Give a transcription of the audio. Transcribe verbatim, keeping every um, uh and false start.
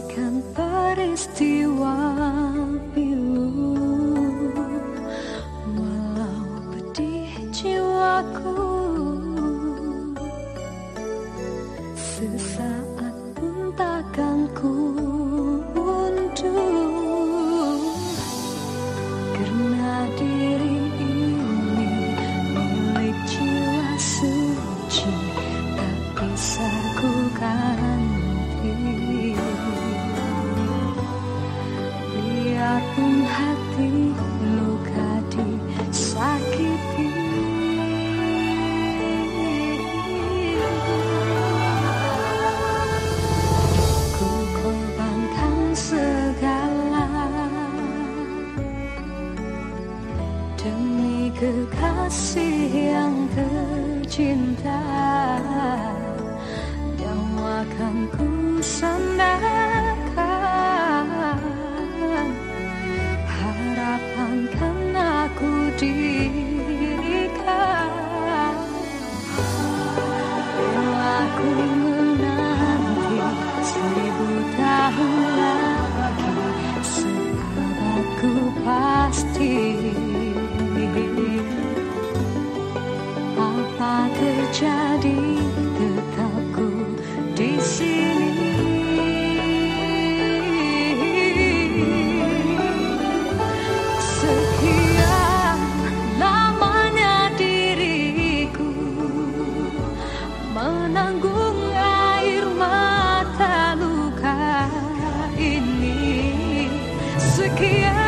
Bagaikan peristiwa pilu, walau pedih jiwaku, sesaat pun takkan ku undur, karena diri ini milik jiwa suci, tak bisa ku ganti. Biarpun hati luka disakiti, ku korbankan segala demi kekasih yang tercinta. Nyawa akan ku sandalkan, harapan kan aku dirikan. Bila ku menanti seribu tahun lagi, sahabatku pasti. Apa terjadi, tetap ku di sini. Sekian lamanya diriku menanggung air mata luka ini. Sekian